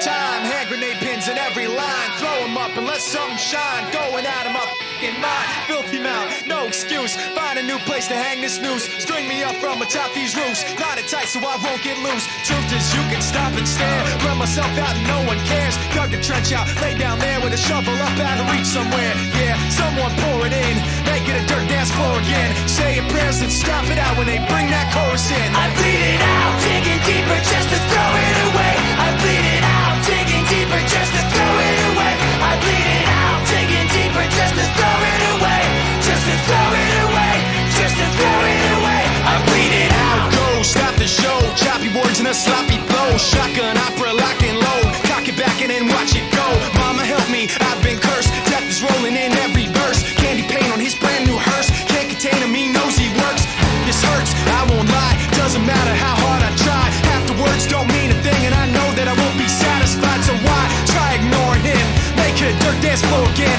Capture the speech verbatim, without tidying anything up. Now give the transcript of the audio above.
time. Hand grenade pins in every line. Throw them up and let something shine. Going out of my f***ing mind. Filthy mouth, no excuse. Find a new place to hang this noose. String me up from atop these roofs. Knot it tight so I won't get loose. Truth is you can stop and stare. Run myself out and no one cares. Dug the trench out, lay down there with a shovel up out of reach somewhere. Yeah, someone pour it in. Make it a dirt dance floor again. Say your prayers and stop it out when they bring that chorus in. I bleed it out, digging deeper just to throw it away. I bleed it out, digging deeper just to throw it away. I bleed it out, digging deeper just to throw it away. Just to throw it away, just to throw it away. I bleed it out. Go, stop the show. Choppy words and a sloppy flow. Shotgun opera, lock and load. Cock it back and then watch it go. Mama help me, I've been cursed. Death is rolling in every verse. Candy paint on his brand new hearse. Can't contain him, he knows he works. This hurts, I won't lie. Doesn't matter how hard I try. Half the words don't mean a thing, and I know that I won't be satisfied. So why try ignoring him? Make it a dirt dance floor again.